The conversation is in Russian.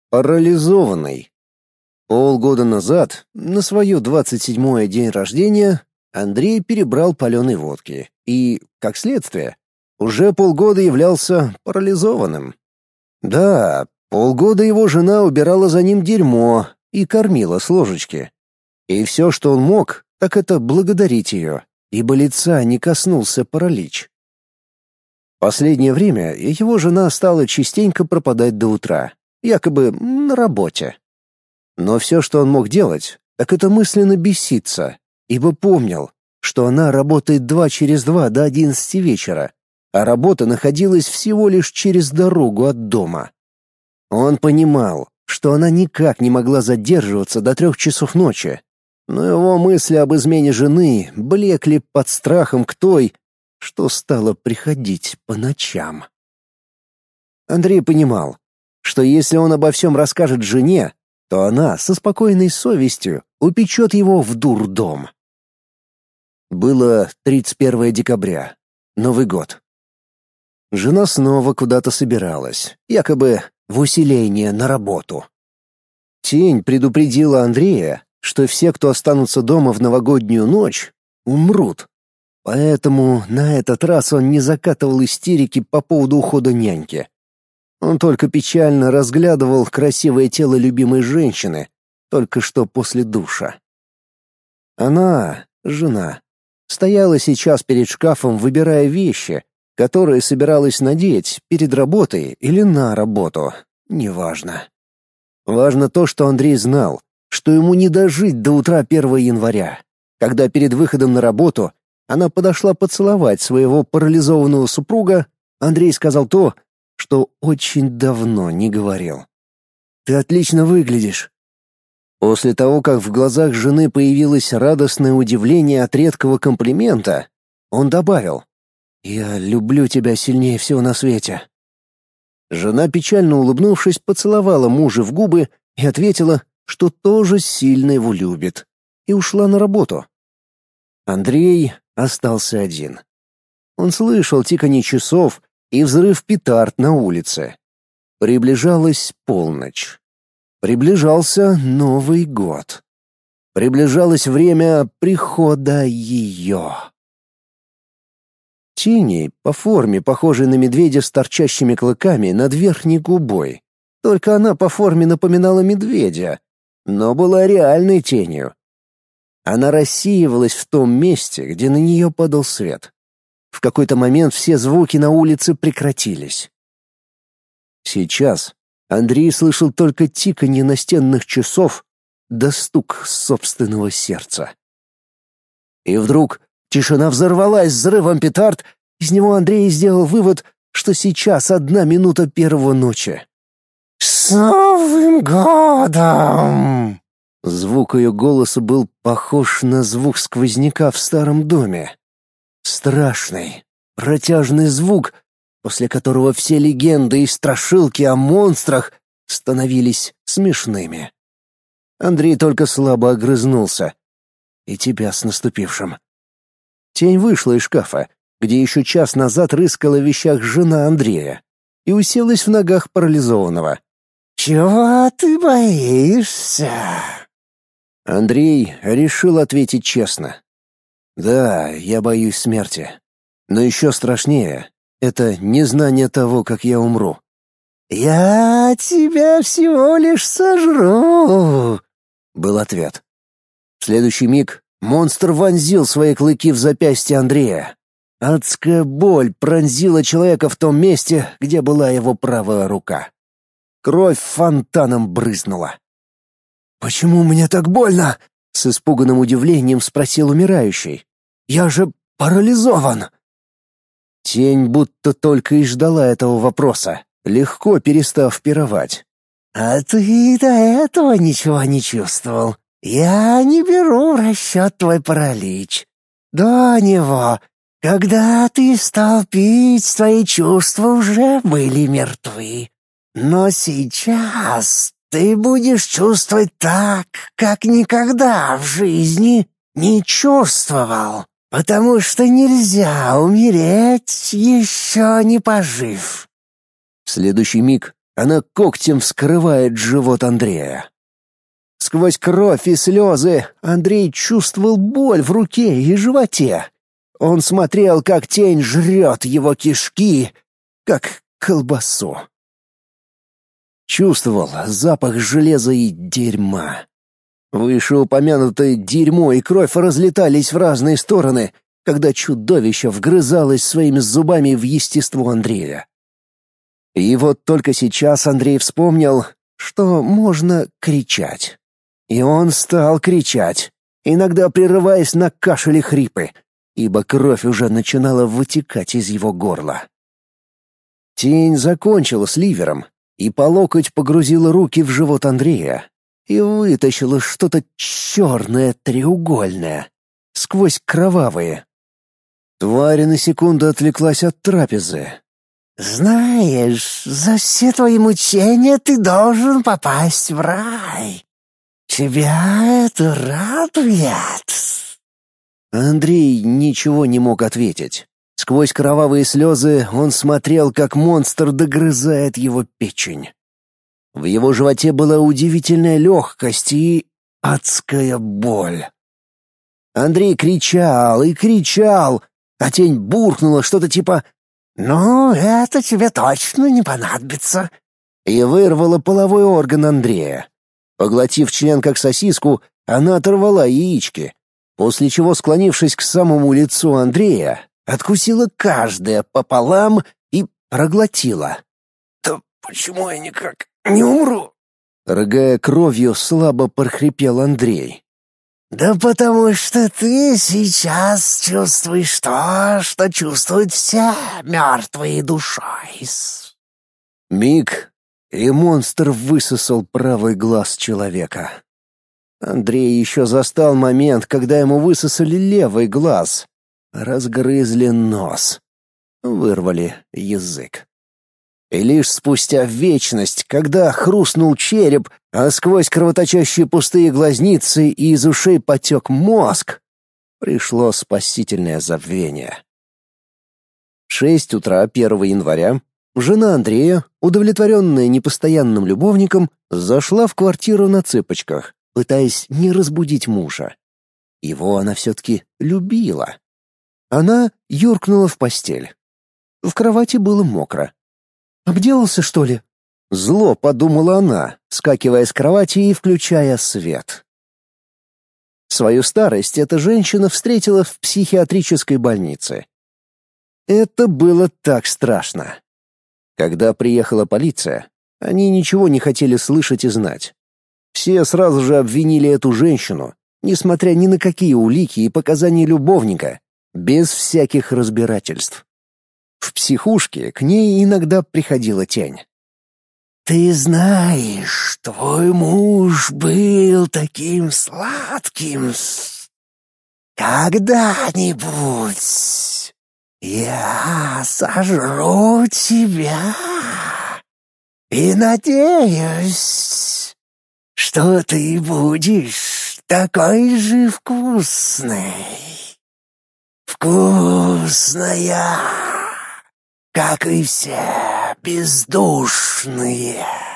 Парализованный. Полгода назад, на свое 27-е день рождения, Андрей перебрал паленой водки и, как следствие, уже полгода являлся парализованным. Да, полгода его жена убирала за ним дерьмо и кормила с ложечки. И все, что он мог, так это благодарить ее, ибо лица не коснулся паралич. Последнее время его жена стала частенько пропадать до утра, якобы на работе. Но все, что он мог делать, так это мысленно беситься, ибо помнил, что она работает 2 через 2 до 11 вечера, а работа находилась всего лишь через дорогу от дома. Он понимал, что она никак не могла задерживаться до 3 часов ночи, но его мысли об измене жены блекли под страхом к той, что стало приходить по ночам. Андрей понимал, что если он обо всем расскажет жене, то она со спокойной совестью упечет его в дурдом. Было 31 декабря, Новый год. Жена снова куда-то собиралась, якобы в усиление на работу. Тень предупредила Андрея, что все, кто останутся дома в новогоднюю ночь, умрут. Поэтому на этот раз он не закатывал истерики по поводу ухода няньки. Он только печально разглядывал красивое тело любимой женщины, только что после душа. Она, жена, стояла сейчас перед шкафом, выбирая вещи, которые собиралась надеть перед работой или на работу, неважно. Важно то, что Андрей знал, что ему не дожить до утра 1 января, когда перед выходом на работу она подошла поцеловать своего парализованного супруга. Андрей сказал то, что очень давно не говорил. «Ты отлично выглядишь». После того, как в глазах жены появилось радостное удивление от редкого комплимента, он добавил: «Я люблю тебя сильнее всего на свете». Жена, печально улыбнувшись, поцеловала мужа в губы и ответила, что тоже сильно его любит, и ушла на работу. Андрей остался один. Он слышал тиканье часов и взрыв петард на улице. Приближалась полночь. Приближался Новый год. Приближалось время прихода ее. Тени, по форме похожей на медведя с торчащими клыками над верхней губой. Только она по форме напоминала медведя, но была реальной тенью. Она рассеивалась в том месте, где на нее падал свет. В какой-то момент все звуки на улице прекратились. Сейчас Андрей слышал только тиканье настенных часов да стук собственного сердца. И вдруг тишина взорвалась взрывом петард. Из него Андрей сделал вывод, что сейчас 1 минута 1 ночи. «С Новым годом!» Звук ее голоса был похож на звук сквозняка в старом доме. Страшный, протяжный звук, после которого все легенды и страшилки о монстрах становились смешными. Андрей только слабо огрызнулся. «И тебя с наступившим». Тень вышла из шкафа, где еще час назад рыскала в вещах жена Андрея, и уселась в ногах парализованного. «Чего ты боишься?» Андрей решил ответить честно. «Да, я боюсь смерти. Но еще страшнее — это незнание того, как я умру». «Я тебя всего лишь сожру», — был ответ. В следующий миг монстр вонзил свои клыки в запястье Андрея. Адская боль пронзила человека в том месте, где была его правая рука. Кровь фонтаном брызнула. «Почему мне так больно?» — с испуганным удивлением спросил умирающий. «Я же парализован!» Тень будто только и ждала этого вопроса, легко перестав пировать. «А ты до этого ничего не чувствовал? Я не беру в расчет твой паралич. До него, когда ты стал пить, твои чувства уже были мертвы. Но сейчас ты будешь чувствовать так, как никогда в жизни не чувствовал, потому что нельзя умереть, еще не пожив». В следующий миг она когтем вскрывает живот Андрея. Сквозь кровь и слезы Андрей чувствовал боль в руке и животе. Он смотрел, как тень жрет его кишки, как колбасу. Чувствовал запах железа и дерьма. Вышеупомянутое дерьмо и кровь разлетались в разные стороны, когда чудовище вгрызалось своими зубами в естество Андрея. И вот только сейчас Андрей вспомнил, что можно кричать. И он стал кричать, иногда прерываясь на кашель и хрипы, ибо кровь уже начинала вытекать из его горла. Тень закончила с ливером и по локоть погрузила руки в живот Андрея и вытащила что-то черное треугольное, сквозь кровавые. Тварь на секунду отвлеклась от трапезы. «Знаешь, за все твои мучения ты должен попасть в рай. Тебя это радует?» Андрей ничего не мог ответить. Сквозь кровавые слезы он смотрел, как монстр догрызает его печень. В его животе была удивительная легкость и адская боль. Андрей кричал и кричал, а тень буркнула что-то типа «Ну, это тебе точно не понадобится», и вырвала половой орган Андрея. Поглотив член как сосиску, она оторвала яички, после чего, склонившись к самому лицу Андрея, откусила каждое пополам и проглотила. «Да почему я никак не умру?» Рыгая кровью, слабо прохрипел Андрей. «Да потому что ты сейчас чувствуешь то, что чувствуют все мертвые душой». Миг, и монстр высосал правый глаз человека. Андрей еще застал момент, когда ему высосали левый глаз, разгрызли нос, вырвали язык. И лишь спустя вечность, когда хрустнул череп, а сквозь кровоточащие пустые глазницы и из ушей потек мозг, пришло спасительное забвение. В 6 утра 1 января жена Андрея, удовлетворенная непостоянным любовником, зашла в квартиру на цыпочках, пытаясь не разбудить мужа. Его она все-таки любила. Она юркнула в постель. В кровати было мокро. «Обделался, что ли?» Зло подумала она, скакивая с кровати и включая свет. Свою старость эта женщина встретила в психиатрической больнице. Это было так страшно. Когда приехала полиция, они ничего не хотели слышать и знать. Все сразу же обвинили эту женщину, несмотря ни на какие улики и показания любовника, без всяких разбирательств. В психушке к ней иногда приходила тень. «Ты знаешь, твой муж был таким сладким. Когда-нибудь я сожру тебя и надеюсь, что ты будешь такой же вкусной. Вкусная, как и все бездушные».